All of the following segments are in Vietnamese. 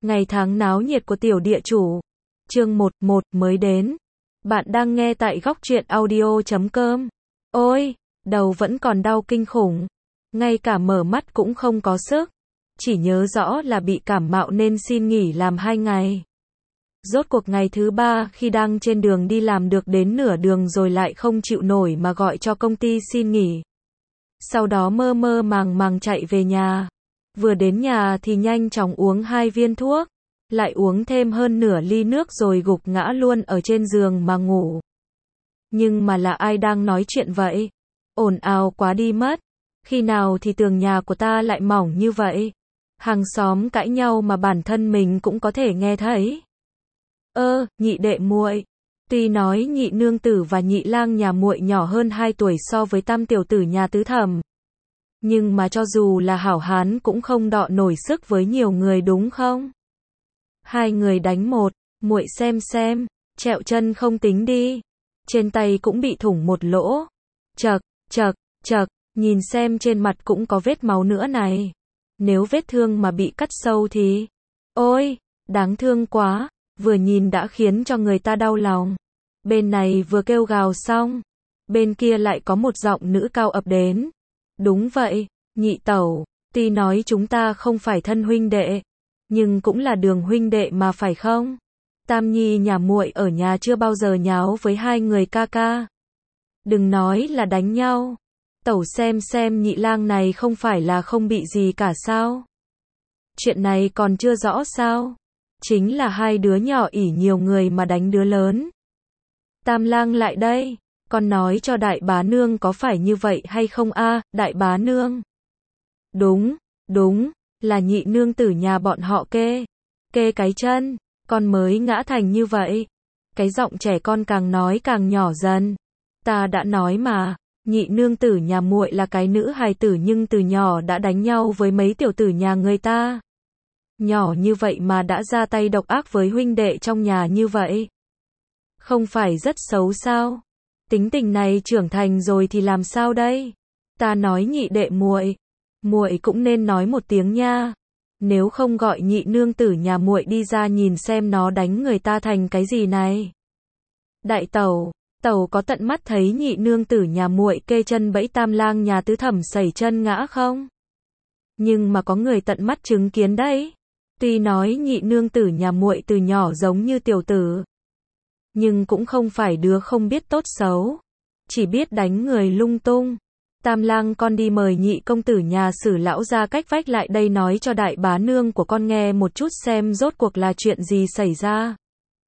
Ngày tháng náo nhiệt của tiểu địa chủ. Chương 11 mới đến. Bạn đang nghe tại góc truyện audio.com. Ôi, đầu vẫn còn đau kinh khủng. Ngay cả mở mắt cũng không có sức. Chỉ nhớ rõ là bị cảm mạo nên xin nghỉ làm 2 ngày. Rốt cuộc ngày thứ 3 khi đang trên đường đi làm được đến nửa đường rồi lại không chịu nổi mà gọi cho công ty xin nghỉ. Sau đó mơ mơ màng màng chạy về nhà. Vừa đến nhà thì nhanh chóng uống 2 viên thuốc, lại uống thêm hơn nửa ly nước rồi gục ngã luôn ở trên giường mà ngủ. Nhưng mà là ai đang nói chuyện vậy? Ồn ào quá đi mất. Khi nào thì tường nhà của ta lại mỏng như vậy? Hàng xóm cãi nhau mà bản thân mình cũng có thể nghe thấy. Nhị đệ muội. Tuy nói nhị nương tử và nhị lang nhà muội nhỏ hơn 2 tuổi so với tam tiểu tử nhà tứ thẩm. Nhưng mà cho dù là hảo hán cũng không đọ nổi sức với nhiều người đúng không? 2 người đánh một, muội xem, trẹo chân không tính đi. Trên tay cũng bị thủng một lỗ. Chậc, nhìn xem trên mặt cũng có vết máu nữa này. Nếu vết thương mà bị cắt sâu thì... Ôi, đáng thương quá, vừa nhìn đã khiến cho người ta đau lòng. Bên này vừa kêu gào xong, bên kia lại có một giọng nữ cao ập đến. Đúng vậy, nhị tẩu, tuy nói chúng ta không phải thân huynh đệ, nhưng cũng là đường huynh đệ mà phải không? Tam nhi nhà muội ở nhà chưa bao giờ nháo với 2 người ca ca. Đừng nói là đánh nhau. Tẩu xem nhị lang này không phải là không bị gì cả sao? Chuyện này còn chưa rõ sao? Chính là 2 đứa nhỏ ỷ nhiều người mà đánh đứa lớn. Tam lang lại đây, con nói cho đại bá nương có phải như vậy hay không a, đại bá nương? Đúng, là nhị nương tử nhà bọn họ kê cái chân, con mới ngã thành như vậy. Cái giọng trẻ con càng nói càng nhỏ dần. Ta đã nói mà, nhị nương tử nhà muội là cái nữ hài tử nhưng từ nhỏ đã đánh nhau với mấy tiểu tử nhà người ta. Nhỏ như vậy mà đã ra tay độc ác với huynh đệ trong nhà như vậy. Không phải rất xấu sao? Tính tình này trưởng thành rồi thì làm sao đây? Ta nói nhị đệ muội cũng nên nói một tiếng nha. Nếu không gọi nhị nương tử nhà muội đi ra nhìn xem nó đánh người ta thành cái gì này. Đại tẩu có tận mắt thấy nhị nương tử nhà muội kê chân bẫy tam lang nhà tứ thẩm sẩy chân ngã không? Nhưng mà có người tận mắt chứng kiến đấy. Tuy nói nhị nương tử nhà muội từ nhỏ giống như tiểu tử, nhưng cũng không phải đứa không biết tốt xấu, chỉ biết đánh người lung tung. Tam lang con đi mời nhị công tử nhà Sử lão ra cách vách lại đây nói cho đại bá nương của con nghe một chút xem rốt cuộc là chuyện gì xảy ra.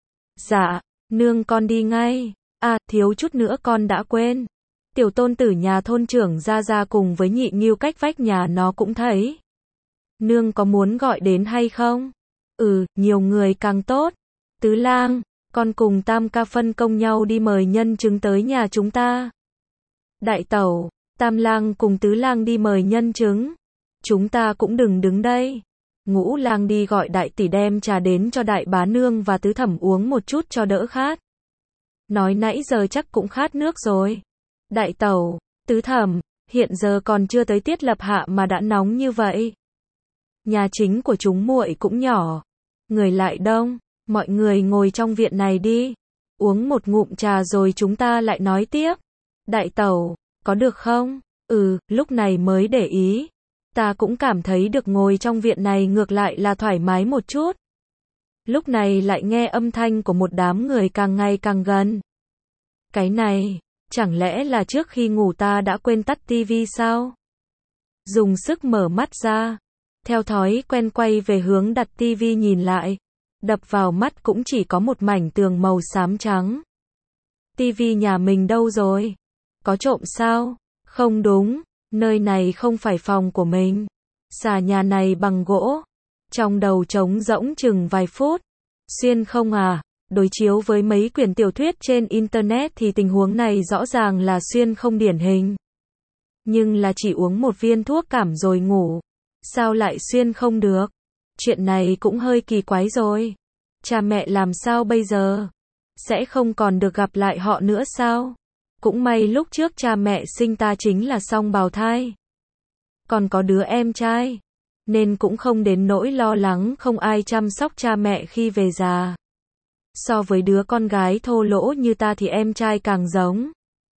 Dạ, nương con đi ngay. Thiếu chút nữa con đã quên. Tiểu tôn tử nhà thôn trưởng ra cùng với nhị nghiêu cách vách nhà nó cũng thấy. Nương có muốn gọi đến hay không? Nhiều người càng tốt. Tứ lang, con cùng tam ca phân công nhau đi mời nhân chứng tới nhà chúng ta. Đại tẩu, tam lang cùng tứ lang đi mời nhân chứng. Chúng ta cũng đừng đứng đây. Ngũ lang đi gọi đại tỷ đem trà đến cho đại bá nương và tứ thẩm uống một chút cho đỡ khát. Nói nãy giờ chắc cũng khát nước rồi. Đại tẩu, tứ thẩm, hiện giờ còn chưa tới tiết lập hạ mà đã nóng như vậy. Nhà chính của chúng muội cũng nhỏ, người lại đông, mọi người ngồi trong viện này đi, uống một ngụm trà rồi chúng ta lại nói tiếp. Đại tẩu, có được không? Lúc này mới để ý. Ta cũng cảm thấy được ngồi trong viện này ngược lại là thoải mái một chút. Lúc này lại nghe âm thanh của một đám người càng ngày càng gần. Cái này, chẳng lẽ là trước khi ngủ ta đã quên tắt tivi sao? Dùng sức mở mắt ra, theo thói quen quay về hướng đặt tivi nhìn lại. Đập vào mắt cũng chỉ có một mảnh tường màu xám trắng. Tivi nhà mình đâu rồi? Có trộm sao? Không đúng, nơi này không phải phòng của mình. Xà nhà này bằng gỗ. Trong đầu trống rỗng chừng vài phút. Xuyên không à? Đối chiếu với mấy quyển tiểu thuyết trên internet thì tình huống này rõ ràng là xuyên không điển hình. Nhưng là chỉ uống một viên thuốc cảm rồi ngủ. Sao lại xuyên không được? Chuyện này cũng hơi kỳ quái rồi. Cha mẹ làm sao bây giờ? Sẽ không còn được gặp lại họ nữa sao? Cũng may lúc trước cha mẹ sinh ta chính là song bào thai. Còn có đứa em trai. nên cũng không đến nỗi lo lắng không ai chăm sóc cha mẹ khi về già. So với đứa con gái thô lỗ như ta thì em trai càng giống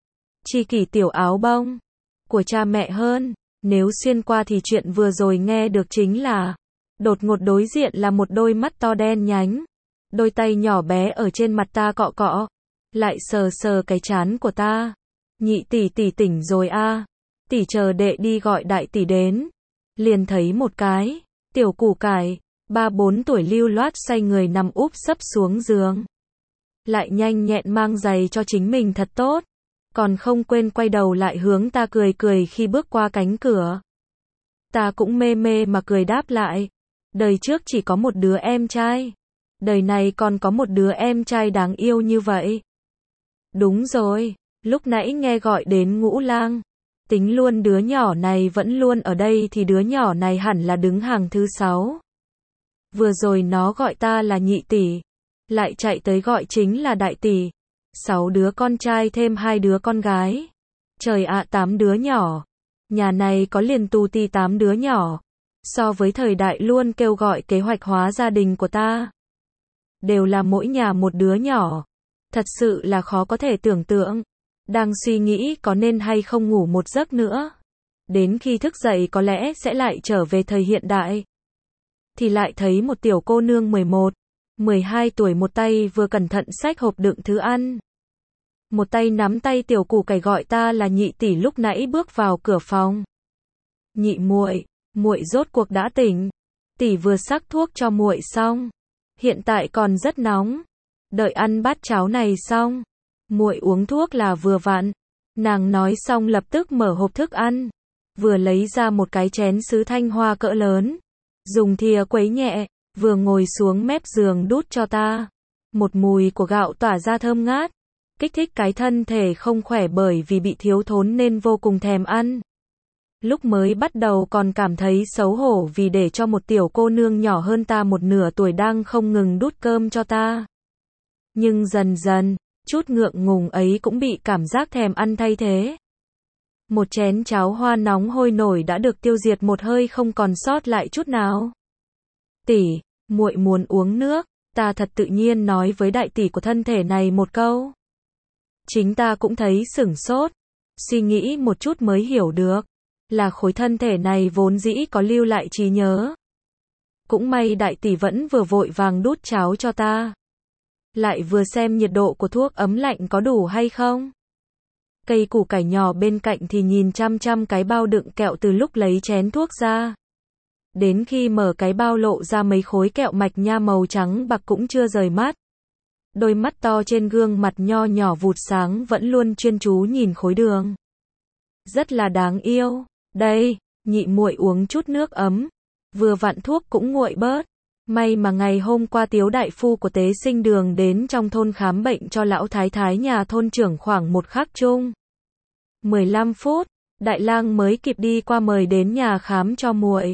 tri kỷ tiểu áo bông của cha mẹ hơn. Nếu xuyên qua thì chuyện vừa rồi nghe được chính là đột ngột đối diện là một đôi mắt to đen nhánh, đôi tay nhỏ bé ở trên mặt ta cọ cọ, lại sờ sờ cái trán của ta. Nhị tỷ tỷ tỉnh rồi a, tỷ chờ đệ đi gọi đại tỷ đến. Liền thấy một cái tiểu củ cải 3-4 tuổi lưu loát xoay người nằm úp sấp xuống giường, lại nhanh nhẹn mang giày cho chính mình thật tốt, còn không quên quay đầu lại hướng ta cười cười khi bước qua cánh cửa. Ta cũng mê mê mà cười đáp lại, đời trước chỉ có một đứa em trai, đời này còn có một đứa em trai đáng yêu như vậy. Đúng rồi, lúc nãy nghe gọi đến Ngũ Lang, tính luôn đứa nhỏ này vẫn luôn ở đây thì đứa nhỏ này hẳn là đứng hàng thứ 6. Vừa rồi nó gọi ta là nhị tỷ, lại chạy tới gọi chính là đại tỷ. 6 đứa con trai thêm 2 đứa con gái. Trời ạ, 8 đứa nhỏ. Nhà này có liền tù tì 8 đứa nhỏ. So với thời đại luôn kêu gọi kế hoạch hóa gia đình của ta, đều là mỗi nhà một đứa nhỏ. Thật sự là khó có thể tưởng tượng. Đang suy nghĩ có nên hay không ngủ một giấc nữa. Đến khi thức dậy có lẽ sẽ lại trở về thời hiện đại. Thì lại thấy một tiểu cô nương 11-12 tuổi, một tay vừa cẩn thận xách hộp đựng thứ ăn, một tay nắm tay tiểu củ cải gọi ta là nhị tỷ, lúc nãy bước vào cửa phòng. Nhị muội, muội rốt cuộc đã tỉnh. Tỷ vừa sắc thuốc cho muội xong, hiện tại còn rất nóng. Đợi ăn bát cháo này xong, muội uống thuốc là vừa vặn. Nàng nói xong lập tức mở hộp thức ăn, vừa lấy ra một cái chén sứ thanh hoa cỡ lớn, dùng thìa quấy nhẹ, vừa ngồi xuống mép giường đút cho ta. Một mùi của gạo tỏa ra thơm ngát, kích thích cái thân thể không khỏe bởi vì bị thiếu thốn nên vô cùng thèm ăn. Lúc mới bắt đầu còn cảm thấy xấu hổ vì để cho một tiểu cô nương nhỏ hơn ta một nửa tuổi đang không ngừng đút cơm cho ta. Nhưng dần dần, chút ngượng ngùng ấy cũng bị cảm giác thèm ăn thay thế. Một chén cháo hoa nóng hôi nổi đã được tiêu diệt một hơi không còn sót lại chút nào. Tỷ, muội muốn uống nước, ta thật tự nhiên nói với đại tỷ của thân thể này một câu. Chính ta cũng thấy sửng sốt, suy nghĩ một chút mới hiểu được, là khối thân thể này vốn dĩ có lưu lại trí nhớ. Cũng may đại tỷ vẫn vừa vội vàng đút cháo cho ta, lại vừa xem nhiệt độ của thuốc ấm lạnh có đủ hay không. Cây củ cải nhỏ bên cạnh thì nhìn chăm chăm cái bao đựng kẹo từ lúc lấy chén thuốc ra. Đến khi mở cái bao lộ ra mấy khối kẹo mạch nha màu trắng bạc cũng chưa rời mắt. Đôi mắt to trên gương mặt nho nhỏ vụt sáng vẫn luôn chuyên chú nhìn khối đường. Rất là đáng yêu. Đây, nhị muội uống chút nước ấm. Vừa vặn thuốc cũng nguội bớt. May mà ngày hôm qua Tiếu đại phu của Tế Sinh Đường đến trong thôn khám bệnh cho lão thái thái nhà thôn trưởng khoảng một khắc chung 15 phút, Đại Lang mới kịp đi qua mời đến nhà khám cho muội.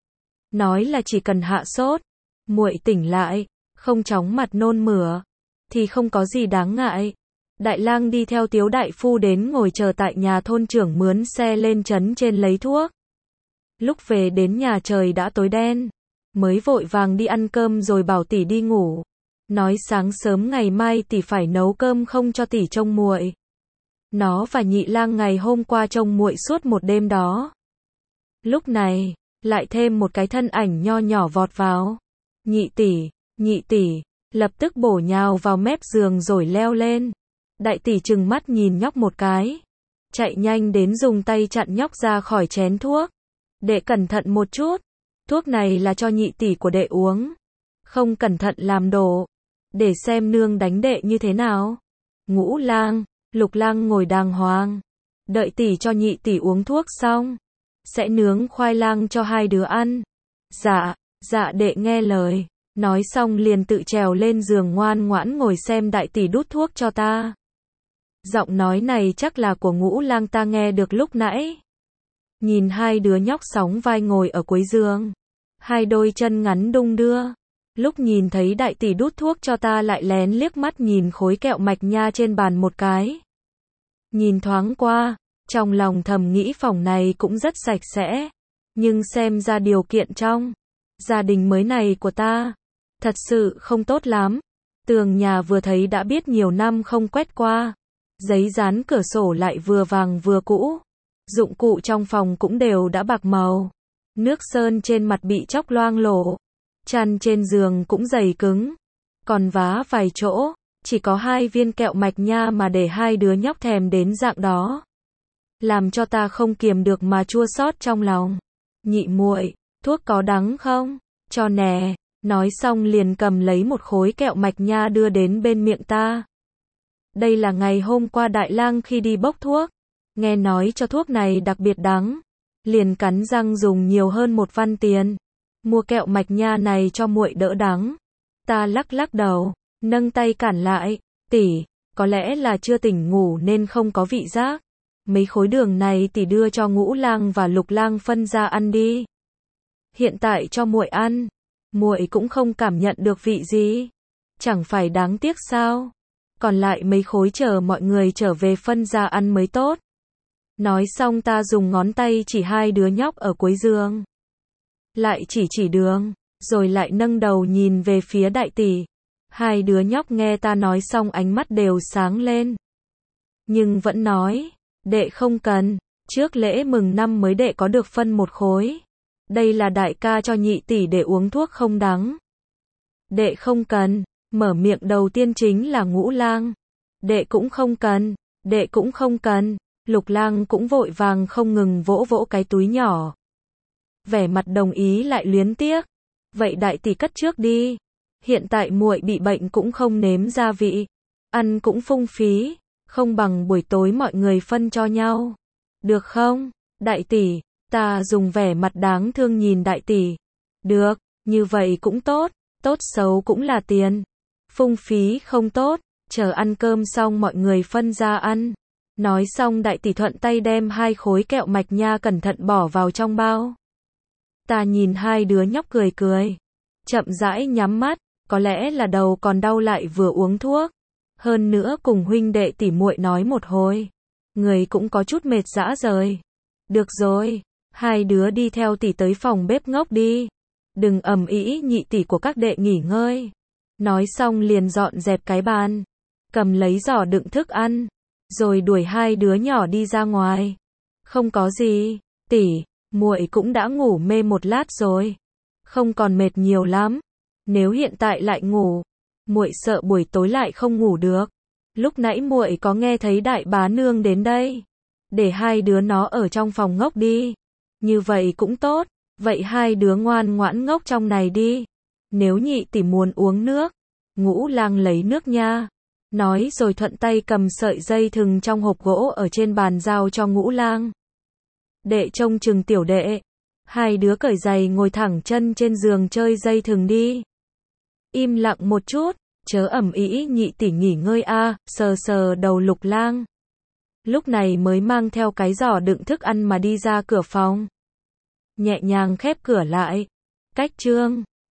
Nói là chỉ cần hạ sốt, muội tỉnh lại, không chóng mặt nôn mửa, thì không có gì đáng ngại. Đại Lang đi theo Tiếu đại phu đến ngồi chờ tại nhà thôn trưởng mướn xe lên trấn trên lấy thuốc. Lúc về đến nhà trời đã tối đen, mới vội vàng đi ăn cơm rồi bảo tỷ đi ngủ. Nói sáng sớm ngày mai tỷ phải nấu cơm không cho tỷ trông muội. Nó và Nhị Lang ngày hôm qua trông muội suốt một đêm đó. Lúc này, lại thêm một cái thân ảnh nho nhỏ vọt vào. Nhị tỷ, lập tức bổ nhào vào mép giường rồi leo lên. Đại tỷ trừng mắt nhìn nhóc một cái, chạy nhanh đến dùng tay chặn nhóc ra khỏi chén thuốc. Đệ cẩn thận một chút, thuốc này là cho nhị tỷ của đệ uống. Không cẩn thận làm đổ, để xem nương đánh đệ như thế nào. Ngũ Lang, Lục Lang ngồi đàng hoàng, đợi tỷ cho nhị tỷ uống thuốc xong, sẽ nướng khoai lang cho hai đứa ăn. Dạ đệ nghe lời. Nói xong liền tự trèo lên giường ngoan ngoãn ngồi xem đại tỷ đút thuốc cho ta. Giọng nói này chắc là của Ngũ Lang ta nghe được lúc nãy. Nhìn hai đứa nhóc sóng vai ngồi ở cuối giường, hai đôi chân ngắn đung đưa. Lúc nhìn thấy đại tỷ đút thuốc cho ta lại lén liếc mắt nhìn khối kẹo mạch nha trên bàn một cái. Nhìn thoáng qua, trong lòng thầm nghĩ phòng này cũng rất sạch sẽ. Nhưng xem ra điều kiện trong gia đình mới này của ta thật sự không tốt lắm. Tường nhà vừa thấy đã biết nhiều năm không quét qua. Giấy dán cửa sổ lại vừa vàng vừa cũ. Dụng cụ trong phòng cũng đều đã bạc màu. Nước sơn trên mặt bị chóc loang lổ. Chăn trên giường cũng dày cứng. Còn vá vài chỗ, chỉ có 2 viên kẹo mạch nha mà để 2 đứa nhóc thèm đến dạng đó. Làm cho ta không kiềm được mà chua xót trong lòng. Nhị muội, thuốc có đắng không? Cho nè. Nói xong liền cầm lấy một khối kẹo mạch nha đưa đến bên miệng ta. Đây là ngày hôm qua Đại Lang khi đi bốc thuốc. Nghe nói cho thuốc này đặc biệt đắng. Liền cắn răng dùng nhiều hơn 1 văn tiền. Mua kẹo mạch nha này cho muội đỡ đắng. Ta lắc lắc đầu, nâng tay cản lại. Tỷ, có lẽ là chưa tỉnh ngủ nên không có vị giác. Mấy khối đường này tỷ đưa cho Ngũ Lang và Lục Lang phân ra ăn đi. Hiện tại cho muội ăn, muội cũng không cảm nhận được vị gì. Chẳng phải đáng tiếc sao? Còn lại mấy khối chờ mọi người trở về phân ra ăn mới tốt. Nói xong ta dùng ngón tay chỉ 2 đứa nhóc ở cuối giường. Lại chỉ đường, rồi lại nâng đầu nhìn về phía đại tỷ. 2 đứa nhóc nghe ta nói xong ánh mắt đều sáng lên. Nhưng vẫn nói, đệ không cần, trước lễ mừng năm mới đệ có được phân 1 khối. Đây là đại ca cho nhị tỷ để uống thuốc không đắng. Đệ không cần, mở miệng đầu tiên chính là Ngũ Lang. Đệ cũng không cần, đệ cũng không cần. Lục Lang cũng vội vàng không ngừng vỗ vỗ cái túi nhỏ. Vẻ mặt đồng ý lại luyến tiếc. Vậy đại tỷ cất trước đi. Hiện tại muội bị bệnh cũng không nếm gia vị. Ăn cũng phung phí. Không bằng buổi tối mọi người phân cho nhau. Được không? Đại tỷ, ta dùng vẻ mặt đáng thương nhìn đại tỷ. Được, như vậy cũng tốt. Tốt xấu cũng là tiền. Phung phí không tốt. Chờ ăn cơm xong mọi người phân ra ăn. Nói xong đại tỷ thuận tay đem 2 khối kẹo mạch nha cẩn thận bỏ vào trong bao. Ta nhìn 2 đứa nhóc cười cười. Chậm rãi nhắm mắt, có lẽ là đầu còn đau lại vừa uống thuốc. Hơn nữa cùng huynh đệ tỷ muội nói một hồi. Người cũng có chút mệt rã rời. Được rồi, 2 đứa đi theo tỷ tới phòng bếp ngốc đi. Đừng ầm ĩ, nhị tỷ của các đệ nghỉ ngơi. Nói xong liền dọn dẹp cái bàn. Cầm lấy giỏ đựng thức ăn. Rồi đuổi 2 đứa nhỏ đi ra ngoài. Không có gì, tỷ, muội cũng đã ngủ mê 1 lát rồi. Không còn mệt nhiều lắm. Nếu hiện tại lại ngủ, muội sợ buổi tối lại không ngủ được. Lúc nãy muội có nghe thấy đại bá nương đến đây. Để 2 đứa nó ở trong phòng ngốc đi. Như vậy cũng tốt. Vậy 2 đứa ngoan ngoãn ngốc trong này đi. Nếu nhị tỷ muốn uống nước, Ngũ Lang lấy nước nha. Nói rồi thuận tay cầm sợi dây thừng trong hộp gỗ ở trên bàn giao cho Ngũ Lang. Đệ trông chừng tiểu đệ. 2 đứa cởi giày ngồi thẳng chân trên giường chơi dây thừng đi. Im lặng một chút, chớ ầm ĩ, nhị tỷ nghỉ ngơi a. Sờ sờ đầu Lục Lang. Lúc này mới mang theo cái giỏ đựng thức ăn mà đi ra cửa phòng. Nhẹ nhàng khép cửa lại. Cách chương